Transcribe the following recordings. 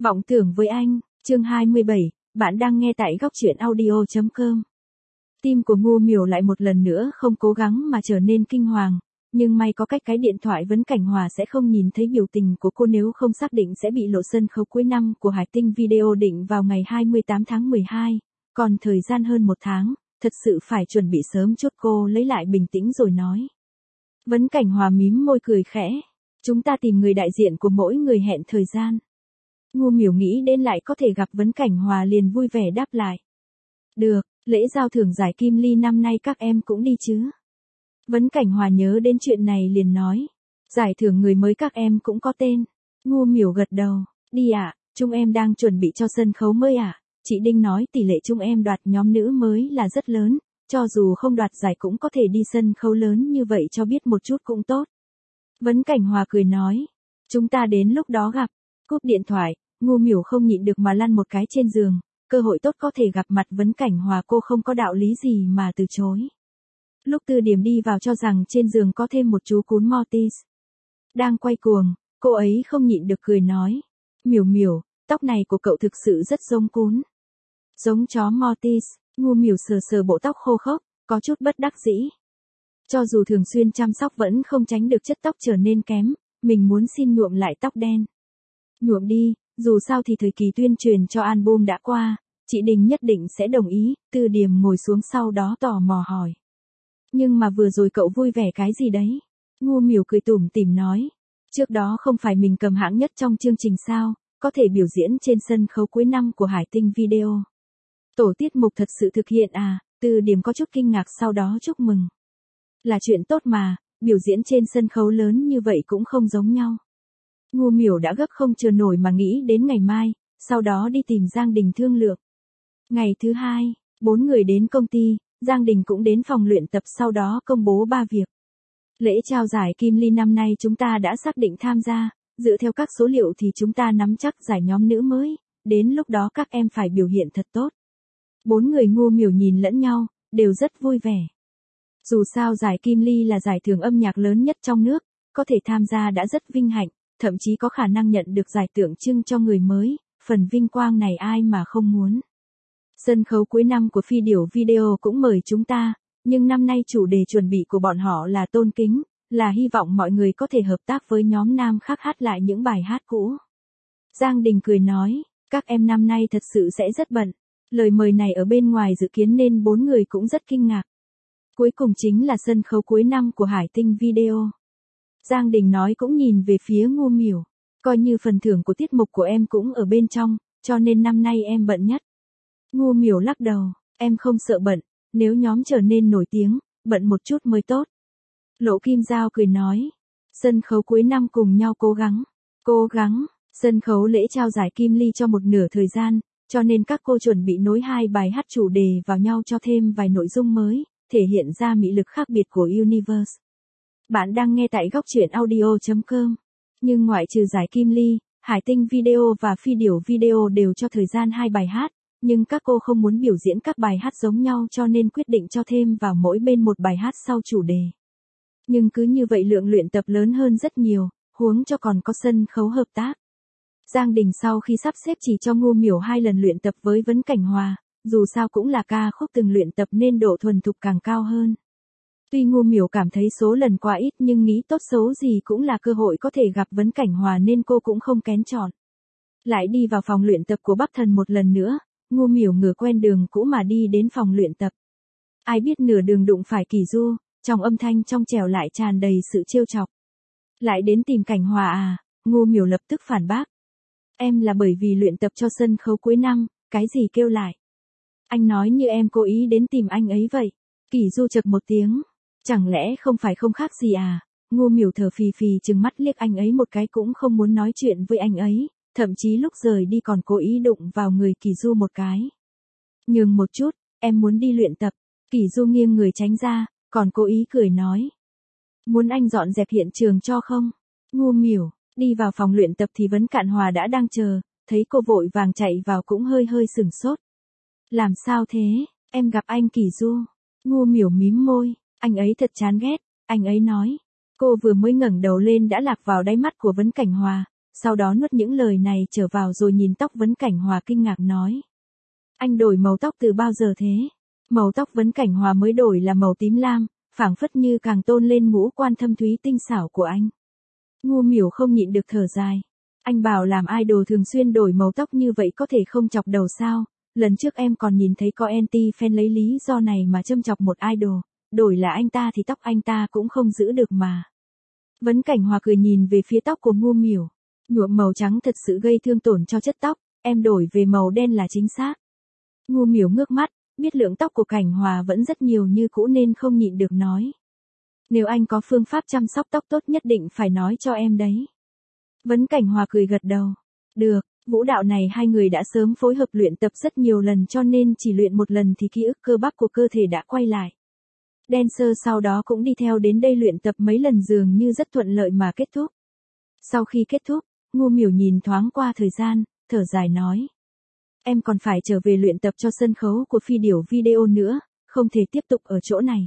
Vọng tưởng với anh, chương 27, bạn đang nghe tại góc truyện audio.com. Tim của Ngô Miểu lại một lần nữa không cố gắng mà trở nên kinh hoàng, nhưng may có cách cái điện thoại Vấn Cảnh Hòa sẽ không nhìn thấy biểu tình của cô, nếu không xác định sẽ bị lộ sân khấu cuối năm của Hải Tinh Video định vào ngày 28 tháng 12, còn thời gian hơn một tháng, thật sự phải chuẩn bị sớm chút. Cô lấy lại bình tĩnh rồi nói. Vấn Cảnh Hòa mím môi cười khẽ, chúng ta tìm người đại diện của mỗi người hẹn thời gian. Ngô Miểu nghĩ đến lại có thể gặp Vấn Cảnh Hòa liền vui vẻ đáp lại. Được, lễ giao thưởng giải Kim Ly năm nay các em cũng đi chứ? Vấn Cảnh Hòa nhớ đến chuyện này liền nói. Giải thưởng người mới các em cũng có tên. Ngô Miểu gật đầu, đi ạ, chúng em đang chuẩn bị cho sân khấu mới ạ. Chị Đinh nói tỷ lệ chúng em đoạt nhóm nữ mới là rất lớn, cho dù không đoạt giải cũng có thể đi sân khấu lớn như vậy cho biết một chút cũng tốt. Vấn Cảnh Hòa cười nói, chúng ta đến lúc đó gặp. Cúp điện thoại, Ngô Miểu không nhịn được mà lăn một cái trên giường, cơ hội tốt có thể gặp mặt Vấn Cảnh Hòa cô không có đạo lý gì mà từ chối. Lúc Tư Điểm đi vào cho rằng trên giường có thêm một chú cún Maltese đang quay cuồng, cô ấy không nhịn được cười nói, Miểu Miểu, tóc này của cậu thực sự rất giống cún. Giống chó Maltese. Ngô Miểu sờ sờ bộ tóc khô khốc, có chút bất đắc dĩ. Cho dù thường xuyên chăm sóc vẫn không tránh được chất tóc trở nên kém, mình muốn xin nhuộm lại tóc đen. Nhuộm đi, dù sao thì thời kỳ tuyên truyền cho album đã qua, chị Đình nhất định sẽ đồng ý. Tư Điểm ngồi xuống sau đó tò mò hỏi. Nhưng mà vừa rồi cậu vui vẻ cái gì đấy? Ngô Miểu cười tủm tỉm nói. Trước đó không phải mình cầm hạng nhất trong chương trình sao, có thể biểu diễn trên sân khấu cuối năm của Hải Tinh Video. Tổ tiết mục thật sự thực hiện à? Tư Điểm có chút kinh ngạc sau đó chúc mừng. Là chuyện tốt mà, biểu diễn trên sân khấu lớn như vậy cũng không giống nhau. Ngô Miểu đã gấp không chờ nổi mà nghĩ đến ngày mai, sau đó đi tìm Giang Đình thương lượng. Ngày thứ hai, 4 người đến công ty, Giang Đình cũng đến phòng luyện tập sau đó công bố 3 việc. Lễ trao giải Kim Ly năm nay chúng ta đã xác định tham gia, dựa theo các số liệu thì chúng ta nắm chắc giải nhóm nữ mới, đến lúc đó các em phải biểu hiện thật tốt. 4 người Ngô Miểu nhìn lẫn nhau, đều rất vui vẻ. Dù sao giải Kim Ly là giải thưởng âm nhạc lớn nhất trong nước, có thể tham gia đã rất vinh hạnh, thậm chí có khả năng nhận được giải tượng trưng cho người mới, phần vinh quang này ai mà không muốn. Sân khấu cuối năm của Phi Điểu Video cũng mời chúng ta, nhưng năm nay chủ đề chuẩn bị của bọn họ là tôn kính, là hy vọng mọi người có thể hợp tác với nhóm nam khác hát lại những bài hát cũ. Giang Đình cười nói, các em năm nay thật sự sẽ rất bận. Lời mời này ở bên ngoài dự kiến nên 4 người cũng rất kinh ngạc. Cuối cùng chính là sân khấu cuối năm của Hải Tinh Video. Giang Đình nói cũng nhìn về phía Ngô Miểu, coi như phần thưởng của tiết mục của em cũng ở bên trong, cho nên năm nay em bận nhất. Ngô Miểu lắc đầu, em không sợ bận, nếu nhóm trở nên nổi tiếng, bận một chút mới tốt. Lộ Kim Giao cười nói, sân khấu cuối năm cùng nhau cố gắng, sân khấu lễ trao giải Kim Ly cho một nửa thời gian, cho nên các cô chuẩn bị nối 2 bài hát chủ đề vào nhau cho thêm vài nội dung mới, thể hiện ra mị lực khác biệt của Universe. Bạn đang nghe tại góc truyện audio.com. Nhưng ngoại trừ giải Kim Ly, Hải Tinh Video và Phi Điểu Video đều cho thời gian 2 bài hát, nhưng các cô không muốn biểu diễn các bài hát giống nhau cho nên quyết định cho thêm vào mỗi bên một bài hát sau chủ đề. Nhưng cứ như vậy lượng luyện tập lớn hơn rất nhiều, huống cho còn có sân khấu hợp tác. Giang Đình sau khi sắp xếp chỉ cho Ngô Miểu 2 lần luyện tập với Vấn Cảnh Hòa, dù sao cũng là ca khúc từng luyện tập nên độ thuần thục càng cao hơn. Tuy Ngô Miểu cảm thấy số lần quá ít nhưng nghĩ tốt xấu gì cũng là cơ hội có thể gặp Vấn Cảnh Hòa nên cô cũng không kén chọn. Lại đi vào phòng luyện tập của Bắc Thần một lần nữa, Ngô Miểu ngửa quen đường cũ mà đi đến phòng luyện tập. Ai biết nửa đường đụng phải Kỳ Du, trong âm thanh trong trẻo lại tràn đầy sự trêu chọc. Lại đến tìm Cảnh Hòa à? Ngô Miểu lập tức phản bác. Em là bởi vì luyện tập cho sân khấu cuối năm, cái gì kêu lại. Anh nói như em cố ý đến tìm anh ấy vậy. Kỳ Du chậc một tiếng. Chẳng lẽ không phải không khác gì à? Ngô Miểu thở phì phì trừng mắt liếc anh ấy một cái cũng không muốn nói chuyện với anh ấy, thậm chí lúc rời đi còn cố ý đụng vào người Kỳ Du một cái. Nhường một chút, em muốn đi luyện tập. Kỳ Du nghiêng người tránh ra, còn cố ý cười nói. Muốn anh dọn dẹp hiện trường cho không? Ngô Miểu, đi vào phòng luyện tập thì Vấn Cạn Hòa đã đang chờ, thấy cô vội vàng chạy vào cũng hơi sửng sốt. Làm sao thế, em gặp anh Kỳ Du. Ngô Miểu mím môi, anh ấy thật chán ghét, anh ấy nói. Cô vừa mới ngẩng đầu lên đã lạc vào đáy mắt của Vấn Cảnh Hòa, sau đó nuốt những lời này trở vào rồi nhìn tóc Vấn Cảnh Hòa kinh ngạc nói. Anh đổi màu tóc từ bao giờ thế? Màu tóc Vấn Cảnh Hòa mới đổi là màu tím lam, phảng phất như càng tôn lên ngũ quan thâm thúy tinh xảo của anh. Ngu Miểu không nhịn được thở dài. Anh bảo làm idol thường xuyên đổi màu tóc như vậy có thể không chọc đầu sao? Lần trước em còn nhìn thấy có anti-fan lấy lý do này mà châm chọc một idol, đổi là anh ta thì tóc anh ta cũng không giữ được mà. Vấn Cảnh Hòa cười nhìn về phía tóc của Ngu Miểu. Nhuộm màu trắng thật sự gây thương tổn cho chất tóc, em đổi về màu đen là chính xác. Ngu Miểu ngước mắt, biết lượng tóc của Cảnh Hòa vẫn rất nhiều như cũ nên không nhịn được nói. Nếu anh có phương pháp chăm sóc tóc tốt nhất định phải nói cho em đấy. Vấn Cảnh Hòa cười gật đầu. Được, vũ đạo này hai người đã sớm phối hợp luyện tập rất nhiều lần cho nên chỉ luyện một lần thì ký ức cơ bắp của cơ thể đã quay lại. Dancer sau đó cũng đi theo đến đây luyện tập mấy lần dường như rất thuận lợi mà kết thúc. Sau khi kết thúc, Ngu Miểu nhìn thoáng qua thời gian, thở dài nói. Em còn phải trở về luyện tập cho sân khấu của phi điểu video nữa, không thể tiếp tục ở chỗ này.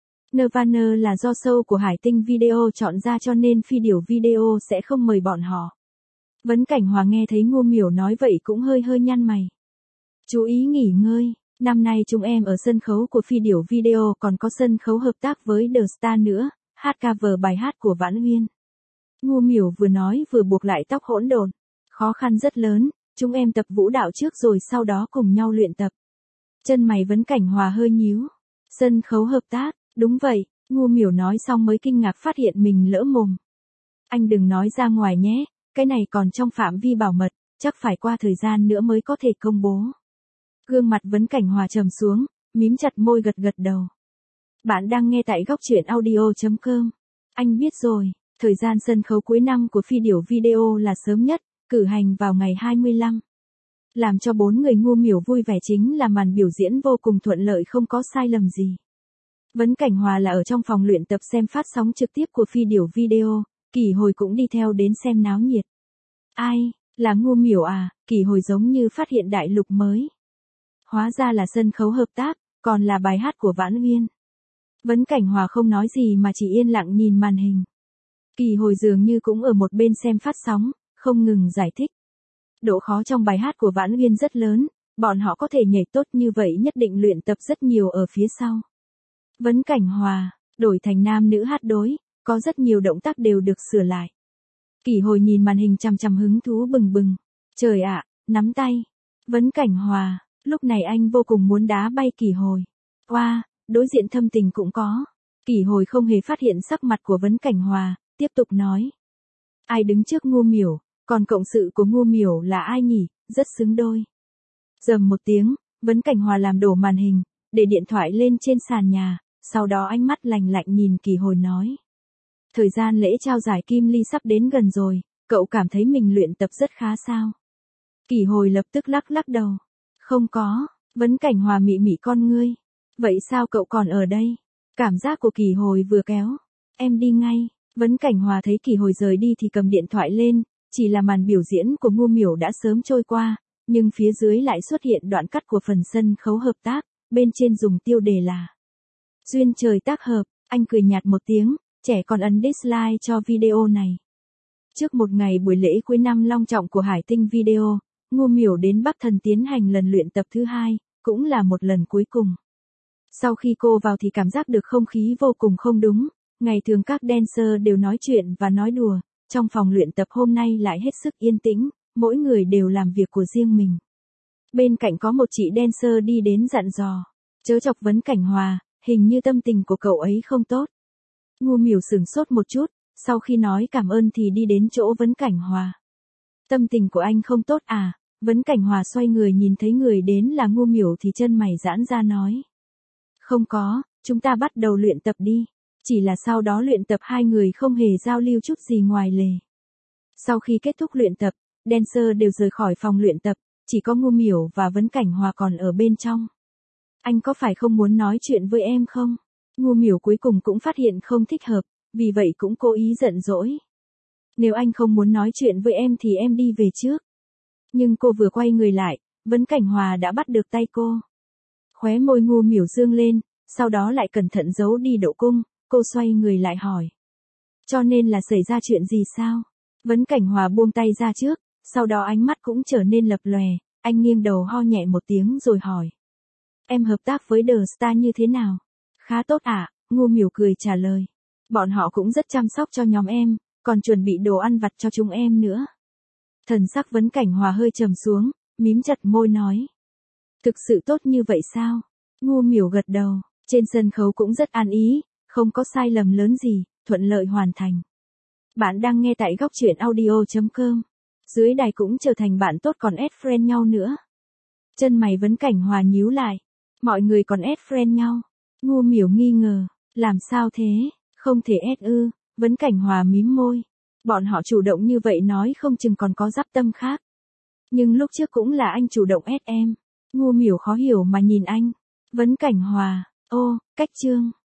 Nirvana là do show của Hải Tinh Video chọn ra cho nên phi điểu video sẽ không mời bọn họ. Vấn Cảnh Hòa nghe thấy Ngu Miểu nói vậy cũng hơi nhăn mày. Chú ý nghỉ ngơi, năm nay chúng em ở sân khấu của phi điểu video còn có sân khấu hợp tác với The Star nữa, hát cover bài hát của Vãn Uyên. Ngu Miểu vừa nói vừa buộc lại tóc hỗn độn. Khó khăn rất lớn, chúng em tập vũ đạo trước rồi sau đó cùng nhau luyện tập. Chân mày Vấn Cảnh Hòa hơi nhíu. Sân khấu hợp tác, đúng vậy, Ngu Miểu nói xong mới kinh ngạc phát hiện mình lỡ mồm. Anh đừng nói ra ngoài nhé, cái này còn trong phạm vi bảo mật, chắc phải qua thời gian nữa mới có thể công bố. Gương mặt Vấn Cảnh Hòa trầm xuống, mím chặt môi gật đầu. Bạn đang nghe tại góc truyện audio.com. Anh biết rồi, thời gian sân khấu cuối năm của phi điểu video là sớm nhất, cử hành vào ngày 25. Làm cho bốn người Ngu Miểu vui vẻ chính là màn biểu diễn vô cùng thuận lợi không có sai lầm gì. Vấn Cảnh Hòa là ở trong phòng luyện tập xem phát sóng trực tiếp của phi điểu video, Kỳ Hồi cũng đi theo đến xem náo nhiệt. Ai, là Ngu Miểu à? Kỳ Hồi giống như phát hiện đại lục mới. Hóa ra là sân khấu hợp tác, còn là bài hát của Vãn Uyên. Vấn Cảnh Hòa không nói gì mà chỉ yên lặng nhìn màn hình. Kỳ Hồi dường như cũng ở một bên xem phát sóng, không ngừng giải thích. Độ khó trong bài hát của Vãn Uyên rất lớn, bọn họ có thể nhảy tốt như vậy nhất định luyện tập rất nhiều ở phía sau. Vấn Cảnh Hòa, đổi thành nam nữ hát đối, có rất nhiều động tác đều được sửa lại. Kỳ Hồi nhìn màn hình chằm hứng thú bừng bừng. Trời ạ, nắm tay. Vấn Cảnh Hòa, lúc này anh vô cùng muốn đá bay Kỳ Hồi. Wow, đối diện thâm tình cũng có. Kỳ Hồi không hề phát hiện sắc mặt của Vấn Cảnh Hòa, tiếp tục nói. Ai đứng trước Ngu Miểu, còn cộng sự của Ngu Miểu là ai nhỉ, rất xứng đôi. Rầm một tiếng, Vấn Cảnh Hòa làm đổ màn hình, để điện thoại lên trên sàn nhà, sau đó ánh mắt lạnh lạnh nhìn Kỳ Hồi nói. Thời gian lễ trao giải Kim Ly sắp đến gần rồi, cậu cảm thấy mình luyện tập rất khá sao? Kỳ Hồi lập tức lắc đầu. Không có, Vấn Cảnh Hòa mị con ngươi. Vậy sao cậu còn ở đây? Cảm giác của Kỳ Hồi vừa kéo. Em đi ngay. Vấn Cảnh Hòa thấy Kỳ Hồi rời đi thì cầm điện thoại lên, chỉ là màn biểu diễn của Ngu Miểu đã sớm trôi qua, nhưng phía dưới lại xuất hiện đoạn cắt của phần sân khấu hợp tác, bên trên dùng tiêu đề là Duyên trời tác hợp, anh cười nhạt một tiếng, trẻ còn ấn dislike cho video này. Trước một ngày buổi lễ cuối năm long trọng của Hải Tinh Video, Ngu Miểu đến Bắc Thần tiến hành lần luyện tập thứ hai, cũng là một lần cuối cùng. Sau khi cô vào thì cảm giác được không khí vô cùng không đúng, ngày thường các dancer đều nói chuyện và nói đùa, trong phòng luyện tập hôm nay lại hết sức yên tĩnh, mỗi người đều làm việc của riêng mình. Bên cạnh có một chị dancer đi đến dặn dò, chớ chọc Vấn Cảnh Hòa, hình như tâm tình của cậu ấy không tốt. Ngu Miểu sửng sốt một chút, sau khi nói cảm ơn thì đi đến chỗ Vấn Cảnh Hòa. Tâm tình của anh không tốt à? Vấn Cảnh Hòa xoay người nhìn thấy người đến là Ngu Miểu thì chân mày giãn ra nói. Không có, chúng ta bắt đầu luyện tập đi. Chỉ là sau đó luyện tập hai người không hề giao lưu chút gì ngoài lề. Sau khi kết thúc luyện tập, dancer đều rời khỏi phòng luyện tập, chỉ có Ngu Miểu và Vấn Cảnh Hòa còn ở bên trong. Anh có phải không muốn nói chuyện với em không? Ngu Miểu cuối cùng cũng phát hiện không thích hợp, vì vậy cũng cố ý giận dỗi. Nếu anh không muốn nói chuyện với em thì em đi về trước. Nhưng cô vừa quay người lại, Vấn Cảnh Hòa đã bắt được tay cô. Khóe môi Ngu Miểu dương lên, sau đó lại cẩn thận giấu đi độ cung, cô xoay người lại hỏi. Cho nên là xảy ra chuyện gì sao? Vấn Cảnh Hòa buông tay ra trước, sau đó ánh mắt cũng trở nên lập lòe, anh nghiêng đầu ho nhẹ một tiếng rồi hỏi. Em hợp tác với The Star như thế nào? Khá tốt ạ, Ngô Miểu cười trả lời. Bọn họ cũng rất chăm sóc cho nhóm em, còn chuẩn bị đồ ăn vặt cho chúng em nữa. Thần sắc Vấn Cảnh Hòa hơi trầm xuống, mím chặt môi nói. Thực sự tốt như vậy sao? Ngô Miểu gật đầu, trên sân khấu cũng rất an ý, không có sai lầm lớn gì, thuận lợi hoàn thành. Bạn đang nghe tại góc truyện audio.com. Dưới đài cũng trở thành bạn tốt còn add friend nhau nữa. Chân mày Vấn Cảnh Hòa nhíu lại. Mọi người còn add friend nhau. Ngô Miểu nghi ngờ. Làm sao thế? Không thể add ư? Vấn Cảnh Hòa mím môi. Bọn họ chủ động như vậy nói không chừng còn có giáp tâm khác. Nhưng lúc trước cũng là anh chủ động add em. Ngô Miểu khó hiểu mà nhìn anh. Vấn Cảnh Hòa. Ô, cách chương.